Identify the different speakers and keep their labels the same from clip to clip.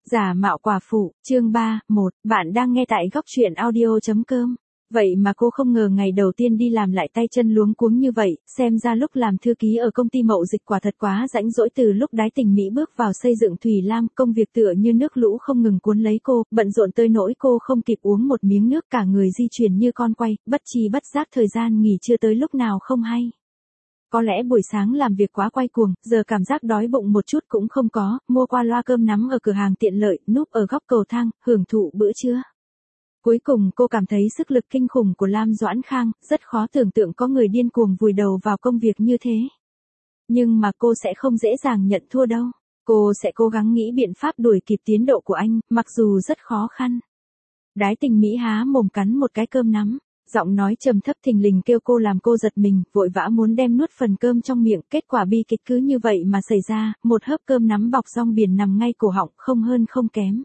Speaker 1: Giả mạo quả phụ, chương 3, 1, bạn đang nghe tại góc truyện audio.com. Vậy mà cô không ngờ ngày đầu tiên đi làm lại tay chân luống cuống như vậy, xem ra lúc làm thư ký ở công ty mậu dịch quả thật quá rãnh rỗi. Từ lúc Đái Tình Mỹ bước vào xây dựng Thủy Lam, công việc tựa như nước lũ không ngừng cuốn lấy cô, bận rộn tới nỗi cô không kịp uống một miếng nước, cả người di chuyển như con quay, bất tri bất giác thời gian nghỉ trưa tới lúc nào không hay. Có lẽ buổi sáng làm việc quá quay cuồng, giờ cảm giác đói bụng một chút cũng không có, mua qua loa cơm nắm ở cửa hàng tiện lợi, núp ở góc cầu thang, hưởng thụ bữa trưa. Cuối cùng cô cảm thấy sức lực kinh khủng của Lam Doãn Khang, rất khó tưởng tượng có người điên cuồng vùi đầu vào công việc như thế. Nhưng mà cô sẽ không dễ dàng nhận thua đâu. Cô sẽ cố gắng nghĩ biện pháp đuổi kịp tiến độ của anh, mặc dù rất khó khăn. Đái Tình Mỹ há mồm cắn một cái cơm nắm. Giọng nói trầm thấp thình lình kêu cô làm cô giật mình, vội vã muốn đem nuốt phần cơm trong miệng, kết quả bi kịch cứ như vậy mà xảy ra, một hớp cơm nắm bọc rong biển nằm ngay cổ họng, không hơn không kém.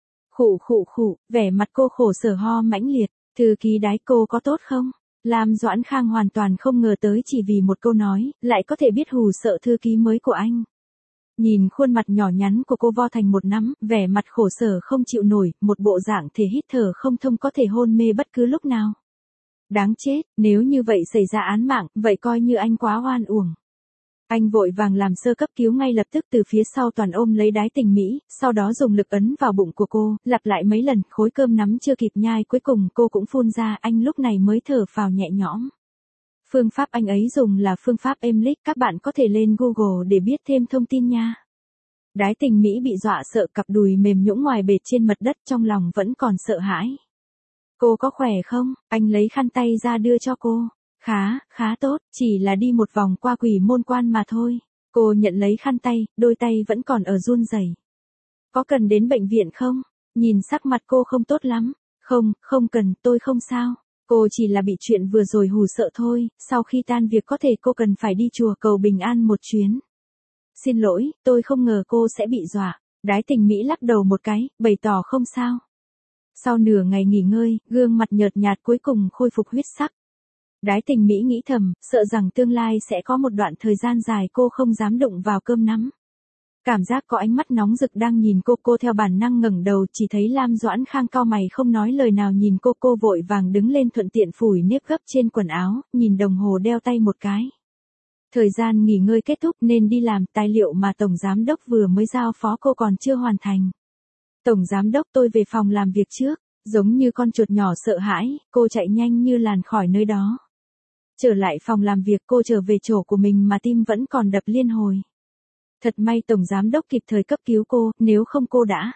Speaker 1: Khụ, vẻ mặt cô khổ sở ho mãnh liệt, thư ký Đái cô có tốt không? Lam Doãn Khang hoàn toàn không ngờ tới chỉ vì một câu nói, lại có thể biết hù sợ thư ký mới của anh. Nhìn khuôn mặt nhỏ nhắn của cô vo thành một nắm, vẻ mặt khổ sở không chịu nổi, một bộ dạng thể hít thở không thông có thể hôn mê bất cứ lúc nào. Đáng chết, nếu như vậy xảy ra án mạng, vậy coi như anh quá oan uổng. Anh vội vàng làm sơ cấp cứu ngay lập tức, từ phía sau toàn ôm lấy Đái Tình Mỹ, sau đó dùng lực ấn vào bụng của cô, lặp lại mấy lần, khối cơm nắm chưa kịp nhai cuối cùng cô cũng phun ra, anh lúc này mới thở phào nhẹ nhõm. Phương pháp anh ấy dùng là phương pháp Emlich, các bạn có thể lên Google để biết thêm thông tin nha. Đái Tình Mỹ bị dọa sợ, cặp đùi mềm nhũn ngoài bệt trên mặt đất, trong lòng vẫn còn sợ hãi. Cô có khỏe không? Anh lấy khăn tay ra đưa cho cô. Khá tốt, chỉ là đi một vòng qua Quỷ Môn Quan mà thôi. Cô nhận lấy khăn tay, đôi tay vẫn còn ở run rẩy. Có cần đến bệnh viện không? Nhìn sắc mặt cô không tốt lắm. Không cần, tôi không sao. Cô chỉ là bị chuyện vừa rồi hù sợ thôi, sau khi tan việc có thể cô cần phải đi chùa cầu bình an một chuyến. Xin lỗi, tôi không ngờ cô sẽ bị dọa. Đái Tình Mỹ lắc đầu một cái, bày tỏ không sao. Sau nửa ngày nghỉ ngơi, gương mặt nhợt nhạt cuối cùng khôi phục huyết sắc. Đái Tình Mỹ nghĩ thầm, sợ rằng tương lai sẽ có một đoạn thời gian dài cô không dám đụng vào cơm nắm. Cảm giác có ánh mắt nóng rực đang nhìn cô theo bản năng ngẩng đầu, chỉ thấy Lam Doãn Khang cau mày không nói lời nào nhìn cô vội vàng đứng lên thuận tiện phủi nếp gấp trên quần áo, nhìn đồng hồ đeo tay một cái. Thời gian nghỉ ngơi kết thúc nên đi làm, tài liệu mà Tổng Giám Đốc vừa mới giao phó cô còn chưa hoàn thành. Tổng Giám Đốc, tôi về phòng làm việc trước. Giống như con chuột nhỏ sợ hãi, cô chạy nhanh như làn khỏi nơi đó. Trở lại phòng làm việc, cô trở về chỗ của mình mà tim vẫn còn đập liên hồi. Thật may Tổng Giám Đốc kịp thời cấp cứu cô, nếu không cô đã.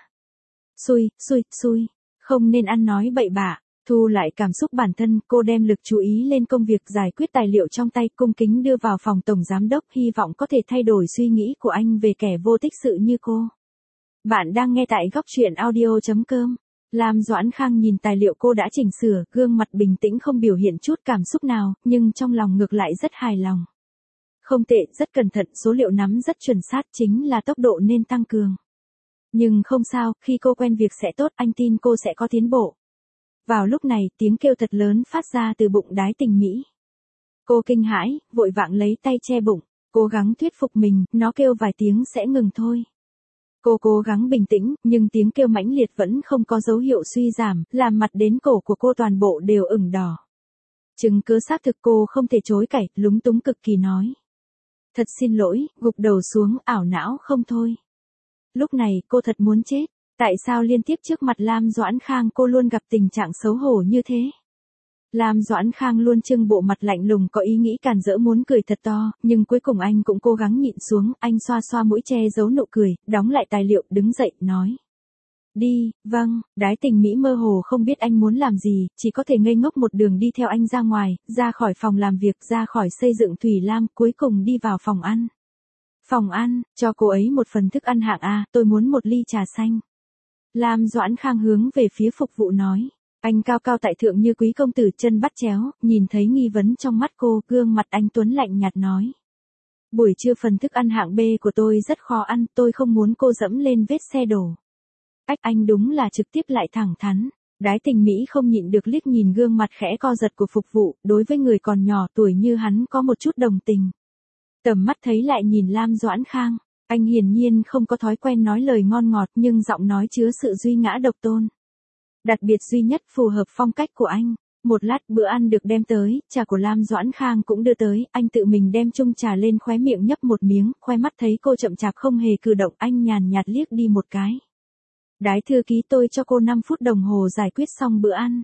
Speaker 1: Xui, không nên ăn nói bậy bạ. Thu lại cảm xúc bản thân, cô đem lực chú ý lên công việc giải quyết tài liệu trong tay, cung kính đưa vào phòng Tổng Giám Đốc, hy vọng có thể thay đổi suy nghĩ của anh về kẻ vô tích sự như cô. Bạn đang nghe tại góc truyện audio.com. Lam Doãn Khang nhìn tài liệu cô đã chỉnh sửa, gương mặt bình tĩnh không biểu hiện chút cảm xúc nào, nhưng trong lòng ngược lại rất hài lòng. Không tệ, rất cẩn thận, số liệu nắm rất chuẩn xác, chính là tốc độ nên tăng cường. Nhưng không sao, khi cô quen việc sẽ tốt, anh tin cô sẽ có tiến bộ. Vào lúc này, tiếng kêu thật lớn phát ra từ bụng Đái Tình Mỹ. Cô kinh hãi, vội vàng lấy tay che bụng, cố gắng thuyết phục mình, nó kêu vài tiếng sẽ ngừng thôi. Cô cố gắng bình tĩnh, nhưng tiếng kêu mãnh liệt vẫn không có dấu hiệu suy giảm, làm mặt đến cổ của cô toàn bộ đều ửng đỏ. Chứng cứ xác thực cô không thể chối cãi, lúng túng cực kỳ nói. Thật xin lỗi, gục đầu xuống, ảo não không thôi. Lúc này cô thật muốn chết, tại sao liên tiếp trước mặt Lam Doãn Khang cô luôn gặp tình trạng xấu hổ như thế? Lam Doãn Khang luôn trưng bộ mặt lạnh lùng có ý nghĩ càn rỡ muốn cười thật to, nhưng cuối cùng anh cũng cố gắng nhịn xuống, anh xoa xoa mũi che giấu nụ cười, đóng lại tài liệu, đứng dậy, nói. Đi, vâng, Đái Tình Mỹ mơ hồ không biết anh muốn làm gì, chỉ có thể ngây ngốc một đường đi theo anh ra ngoài, ra khỏi phòng làm việc, ra khỏi xây dựng Thủy Lam, cuối cùng đi vào phòng ăn. Phòng ăn, cho cô ấy một phần thức ăn hạng A, tôi muốn một ly trà xanh. Lam Doãn Khang hướng về phía phục vụ nói. Anh cao cao tại thượng như quý công tử, chân bắt chéo, nhìn thấy nghi vấn trong mắt cô, gương mặt anh tuấn lạnh nhạt nói. Buổi trưa phần thức ăn hạng B của tôi rất khó ăn, tôi không muốn cô dẫm lên vết xe đổ. Anh đúng là trực tiếp lại thẳng thắn. Đái Tình Mỹ không nhịn được liếc nhìn gương mặt khẽ co giật của phục vụ, đối với người còn nhỏ tuổi như hắn có một chút đồng tình. Tầm mắt thấy lại nhìn Lam Doãn Khang. Anh hiển nhiên không có thói quen nói lời ngon ngọt nhưng giọng nói chứa sự duy ngã độc tôn. Đặc biệt duy nhất phù hợp phong cách của anh. Một lát bữa ăn được đem tới, trà của Lam Doãn Khang cũng đưa tới, anh tự mình đem chung trà lên khóe miệng nhấp một miếng, khoe mắt thấy cô chậm chạp không hề cử động, anh nhàn nhạt liếc đi một cái. Đái thư ký, tôi cho cô 5 phút đồng hồ giải quyết xong bữa ăn.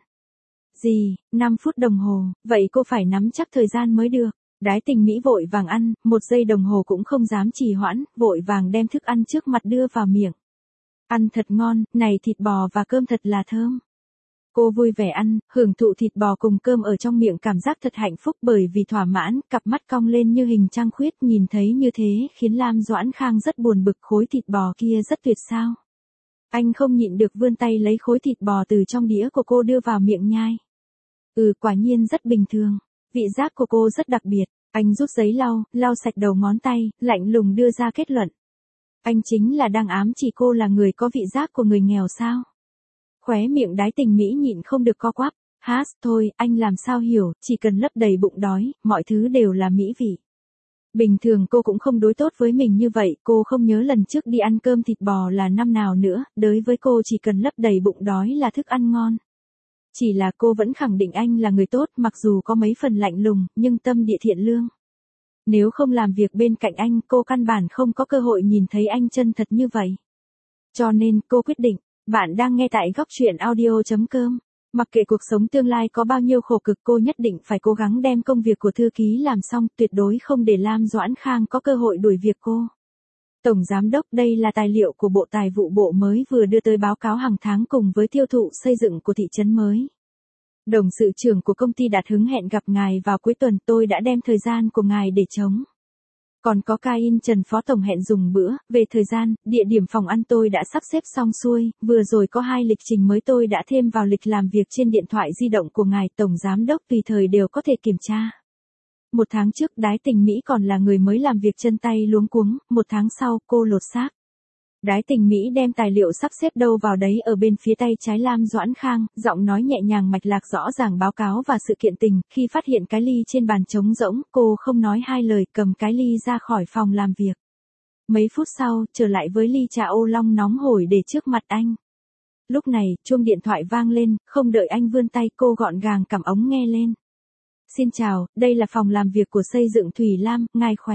Speaker 1: Gì, 5 phút đồng hồ, vậy cô phải nắm chắc thời gian mới được. Đái Tình Mỹ vội vàng ăn, 1 giây đồng hồ cũng không dám trì hoãn, vội vàng đem thức ăn trước mặt đưa vào miệng. Ăn thật ngon, này thịt bò và cơm thật là thơm. Cô vui vẻ ăn, hưởng thụ thịt bò cùng cơm ở trong miệng, cảm giác thật hạnh phúc bởi vì thỏa mãn, cặp mắt cong lên như hình trăng khuyết, nhìn thấy như thế khiến Lam Doãn Khang rất buồn bực, khối thịt bò kia rất tuyệt sao. Anh không nhịn được vươn tay lấy khối thịt bò từ trong đĩa của cô đưa vào miệng nhai. Quả nhiên rất bình thường, vị giác của cô rất đặc biệt, anh rút giấy lau sạch đầu ngón tay, lạnh lùng đưa ra kết luận. Anh chính là đang ám chỉ cô là người có vị giác của người nghèo sao? Khóe miệng Đái Tình Mỹ nhịn không được co quắp, thôi, anh làm sao hiểu, chỉ cần lấp đầy bụng đói, mọi thứ đều là mỹ vị. Bình thường cô cũng không đối tốt với mình như vậy, cô không nhớ lần trước đi ăn cơm thịt bò là năm nào nữa, đối với cô chỉ cần lấp đầy bụng đói là thức ăn ngon. Chỉ là cô vẫn khẳng định anh là người tốt, mặc dù có mấy phần lạnh lùng, nhưng tâm địa thiện lương. Nếu không làm việc bên cạnh anh, cô căn bản không có cơ hội nhìn thấy anh chân thật như vậy. Cho nên, cô quyết định, bạn đang nghe tại góc truyện audio.com. Mặc kệ cuộc sống tương lai có bao nhiêu khổ cực, cô nhất định phải cố gắng đem công việc của thư ký làm xong, tuyệt đối không để Lam Doãn Khang có cơ hội đuổi việc cô. Tổng Giám đốc, đây là tài liệu của Bộ Tài vụ Bộ mới vừa đưa tới báo cáo hàng tháng cùng với tiêu thụ xây dựng của thị trấn mới. Đồng sự trưởng của công ty Đạt hứng hẹn gặp ngài vào cuối tuần, tôi đã đem thời gian của ngài để trống. Còn có ca in Trần Phó Tổng hẹn dùng bữa, về thời gian, địa điểm phòng ăn tôi đã sắp xếp xong xuôi, vừa rồi có 2 lịch trình mới tôi đã thêm vào lịch làm việc trên điện thoại di động của ngài Tổng Giám đốc, tùy thời đều có thể kiểm tra. 1 tháng trước Đái Tình Mỹ còn là người mới làm việc chân tay luống cuống, 1 tháng sau cô lột xác. Đái Tình Mỹ đem tài liệu sắp xếp đâu vào đấy ở bên phía tay trái Lam Doãn Khang, giọng nói nhẹ nhàng mạch lạc rõ ràng báo cáo và sự kiện tình, khi phát hiện cái ly trên bàn trống rỗng, cô không nói 2 lời cầm cái ly ra khỏi phòng làm việc. Mấy phút sau, trở lại với ly trà ô long nóng hổi để trước mặt anh. Lúc này, chuông điện thoại vang lên, không đợi anh vươn tay cô gọn gàng cắm ống nghe lên. Xin chào, đây là phòng làm việc của xây dựng Thủy Lam, ngài khỏe.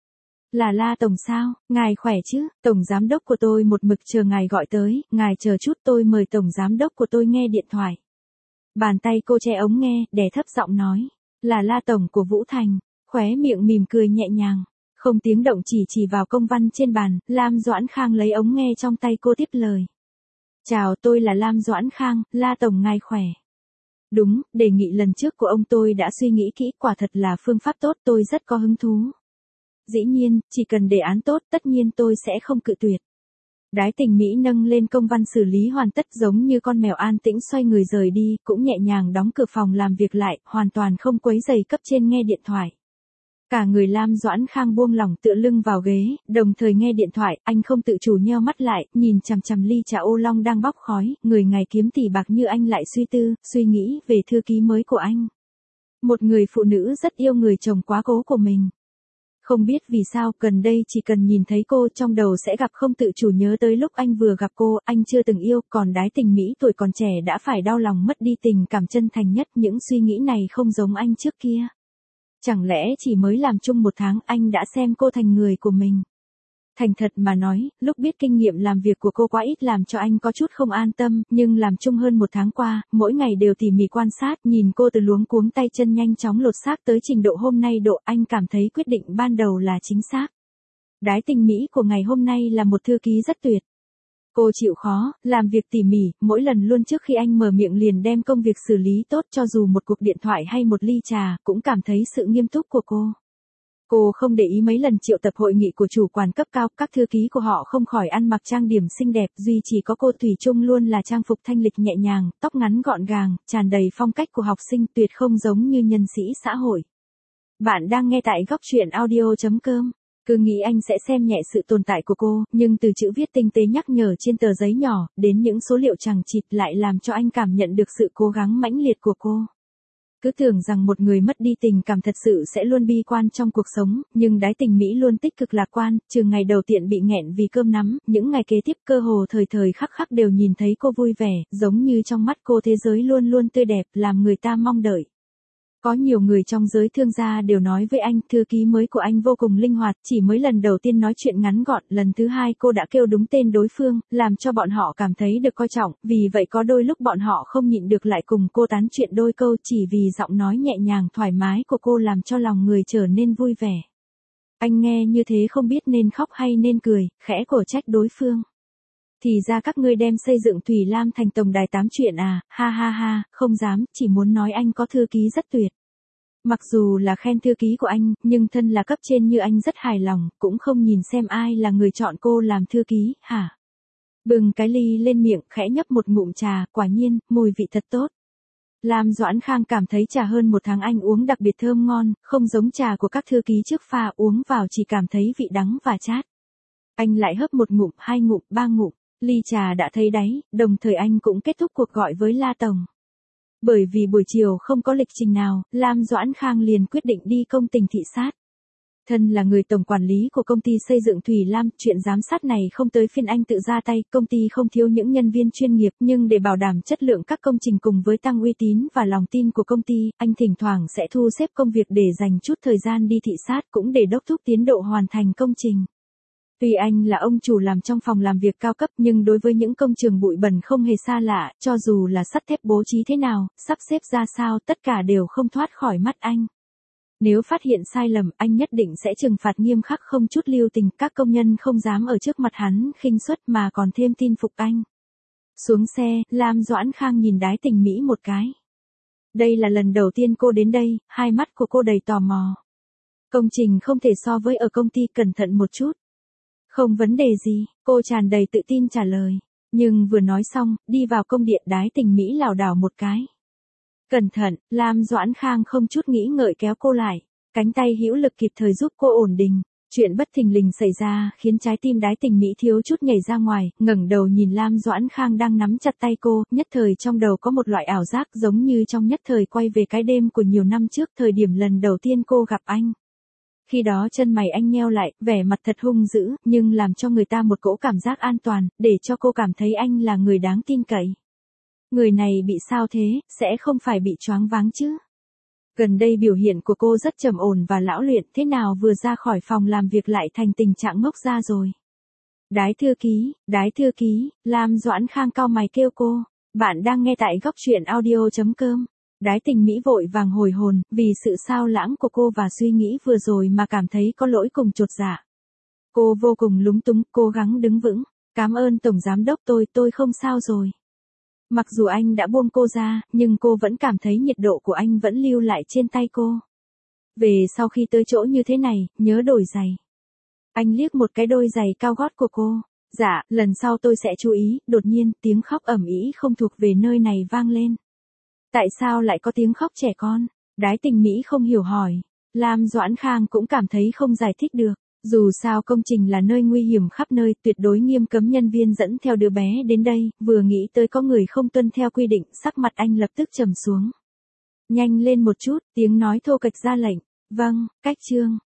Speaker 1: Là La Tổng sao, ngài khỏe chứ, Tổng Giám đốc của tôi một mực chờ ngài gọi tới, ngài chờ chút tôi mời Tổng Giám đốc của tôi nghe điện thoại. Bàn tay cô che ống nghe, đè thấp giọng nói, là La Tổng của Vũ Thành, khóe miệng mỉm cười nhẹ nhàng, không tiếng động chỉ vào công văn trên bàn, Lam Doãn Khang lấy ống nghe trong tay cô tiếp lời. Chào, tôi là Lam Doãn Khang, La Tổng ngài khỏe. Đúng, đề nghị lần trước của ông tôi đã suy nghĩ kỹ, quả thật là phương pháp tốt, tôi rất có hứng thú. Dĩ nhiên, chỉ cần đề án tốt, tất nhiên tôi sẽ không cự tuyệt. Đái Tình Mỹ nâng lên công văn xử lý hoàn tất, giống như con mèo an tĩnh xoay người rời đi, cũng nhẹ nhàng đóng cửa phòng làm việc lại, hoàn toàn không quấy rầy cấp trên nghe điện thoại. Cả người Lam Doãn Khang buông lỏng tựa lưng vào ghế, đồng thời nghe điện thoại, anh không tự chủ nheo mắt lại, nhìn chằm chằm ly trà ô long đang bốc khói, người ngày kiếm tỷ bạc như anh lại suy nghĩ về thư ký mới của anh. Một người phụ nữ rất yêu người chồng quá cố của mình. Không biết vì sao, gần đây chỉ cần nhìn thấy cô trong đầu sẽ gặp không tự chủ nhớ tới lúc anh vừa gặp cô, anh chưa từng yêu, còn Đái Tình Mỹ tuổi còn trẻ đã phải đau lòng mất đi tình cảm chân thành nhất, những suy nghĩ này không giống anh trước kia. Chẳng lẽ chỉ mới làm chung 1 tháng anh đã xem cô thành người của mình? Thành thật mà nói, lúc biết kinh nghiệm làm việc của cô quá ít làm cho anh có chút không an tâm, nhưng làm chung hơn 1 tháng qua, mỗi ngày đều tỉ mỉ quan sát, nhìn cô từ luống cuống tay chân nhanh chóng lột xác tới trình độ hôm nay anh cảm thấy quyết định ban đầu là chính xác. Đái Tình Mỹ của ngày hôm nay là một thư ký rất tuyệt. Cô chịu khó, làm việc tỉ mỉ, mỗi lần luôn trước khi anh mở miệng liền đem công việc xử lý tốt, cho dù một cuộc điện thoại hay một ly trà, cũng cảm thấy sự nghiêm túc của cô. Cô không để ý mấy lần triệu tập hội nghị của chủ quản cấp cao, các thư ký của họ không khỏi ăn mặc trang điểm xinh đẹp, duy chỉ có cô thủy chung luôn là trang phục thanh lịch nhẹ nhàng, tóc ngắn gọn gàng, tràn đầy phong cách của học sinh, tuyệt không giống như nhân sĩ xã hội. Bạn đang nghe tại góc truyện audio.com. Cứ nghĩ anh sẽ xem nhẹ sự tồn tại của cô, nhưng từ chữ viết tinh tế nhắc nhở trên tờ giấy nhỏ, đến những số liệu chằng chịt lại làm cho anh cảm nhận được sự cố gắng mãnh liệt của cô. Cứ tưởng rằng một người mất đi tình cảm thật sự sẽ luôn bi quan trong cuộc sống, nhưng Đái Tình Mỹ luôn tích cực lạc quan, trừ ngày đầu tiện bị nghẹn vì cơm nắm, những ngày kế tiếp cơ hồ thời thời khắc khắc đều nhìn thấy cô vui vẻ, giống như trong mắt cô thế giới luôn luôn tươi đẹp, làm người ta mong đợi. Có nhiều người trong giới thương gia đều nói với anh, thư ký mới của anh vô cùng linh hoạt, chỉ mới lần đầu tiên nói chuyện ngắn gọn, lần thứ hai cô đã kêu đúng tên đối phương, làm cho bọn họ cảm thấy được coi trọng, vì vậy có đôi lúc bọn họ không nhịn được lại cùng cô tán chuyện đôi câu chỉ vì giọng nói nhẹ nhàng thoải mái của cô làm cho lòng người trở nên vui vẻ. Anh nghe như thế không biết nên khóc hay nên cười, khẽ cổ trách đối phương. Thì ra các ngươi đem xây dựng Thủy Lam thành tổng đài tám chuyện à, ha ha ha, không dám, chỉ muốn nói anh có thư ký rất tuyệt. Mặc dù là khen thư ký của anh, nhưng thân là cấp trên như anh rất hài lòng, cũng không nhìn xem ai là người chọn cô làm thư ký, hả? Bừng cái ly lên miệng, khẽ nhấp một ngụm trà, quả nhiên, mùi vị thật tốt. Lam Doãn Khang cảm thấy trà hơn một tháng anh uống đặc biệt thơm ngon, không giống trà của các thư ký trước pha uống vào chỉ cảm thấy vị đắng và chát. Anh lại hớp một ngụm, hai ngụm, ba ngụm, ly trà đã thấy đáy, đồng thời anh cũng kết thúc cuộc gọi với La Tổng. Bởi vì buổi chiều không có lịch trình nào, Lam Doãn Khang liền quyết định đi công tình thị sát. Thân là người tổng quản lý của công ty xây dựng Thủy Lam, chuyện giám sát này không tới phiên anh tự ra tay, công ty không thiếu những nhân viên chuyên nghiệp, nhưng để bảo đảm chất lượng các công trình cùng với tăng uy tín và lòng tin của công ty, anh thỉnh thoảng sẽ thu xếp công việc để dành chút thời gian đi thị sát cũng để đốc thúc tiến độ hoàn thành công trình. Tuy anh là ông chủ làm trong phòng làm việc cao cấp nhưng đối với những công trường bụi bẩn không hề xa lạ, cho dù là sắt thép bố trí thế nào, sắp xếp ra sao, tất cả đều không thoát khỏi mắt anh. Nếu phát hiện sai lầm, anh nhất định sẽ trừng phạt nghiêm khắc không chút lưu tình, các công nhân không dám ở trước mặt hắn khinh suất mà còn thêm tin phục anh. Xuống xe, Lam Doãn Khang nhìn Đái Tình Mỹ một cái. Đây là lần đầu tiên cô đến đây, hai mắt của cô đầy tò mò. Công trình không thể so với ở công ty, cẩn thận một chút. Không vấn đề gì, cô tràn đầy tự tin trả lời. Nhưng vừa nói xong, đi vào công điện, Đái Tình Mỹ lảo đảo một cái. Cẩn thận, Lam Doãn Khang không chút nghĩ ngợi kéo cô lại. Cánh tay hữu lực kịp thời giúp cô ổn định. Chuyện bất thình lình xảy ra khiến trái tim Đái Tình Mỹ thiếu chút nhảy ra ngoài, ngẩng đầu nhìn Lam Doãn Khang đang nắm chặt tay cô, nhất thời trong đầu có một loại ảo giác giống như trong nhất thời quay về cái đêm của nhiều năm trước, thời điểm lần đầu tiên cô gặp anh. Khi đó chân mày anh nheo lại, vẻ mặt thật hung dữ, nhưng làm cho người ta một cỗ cảm giác an toàn, để cho cô cảm thấy anh là người đáng tin cậy. Người này bị sao thế, sẽ không phải bị choáng váng chứ? Gần đây biểu hiện của cô rất trầm ổn và lão luyện, thế nào vừa ra khỏi phòng làm việc lại thành tình trạng ngốc ra rồi? Đái thư ký, Lam Doãn Khang cau mày kêu cô. Bạn đang nghe tại góc truyện audio.com. Đái Tình Mỹ vội vàng hồi hồn, vì sự sao lãng của cô và suy nghĩ vừa rồi mà cảm thấy có lỗi cùng chột dạ. Cô vô cùng lúng túng, cố gắng đứng vững. Cảm ơn Tổng Giám Đốc, tôi không sao rồi. Mặc dù anh đã buông cô ra, nhưng cô vẫn cảm thấy nhiệt độ của anh vẫn lưu lại trên tay cô. Về sau khi tới chỗ như thế này, nhớ đổi giày. Anh liếc một cái đôi giày cao gót của cô. Dạ, lần sau tôi sẽ chú ý. Đột nhiên, tiếng khóc ầm ĩ không thuộc về nơi này vang lên. Tại sao lại có tiếng khóc trẻ con? Đái Tình Mỹ không hiểu hỏi. Lam Doãn Khang cũng cảm thấy không giải thích được. Dù sao công trình là nơi nguy hiểm khắp nơi, tuyệt đối nghiêm cấm nhân viên dẫn theo đứa bé đến đây, vừa nghĩ tới có người không tuân theo quy định, sắc mặt anh lập tức trầm xuống. Nhanh lên một chút, tiếng nói thô kệch ra lệnh. Vâng, cách chương.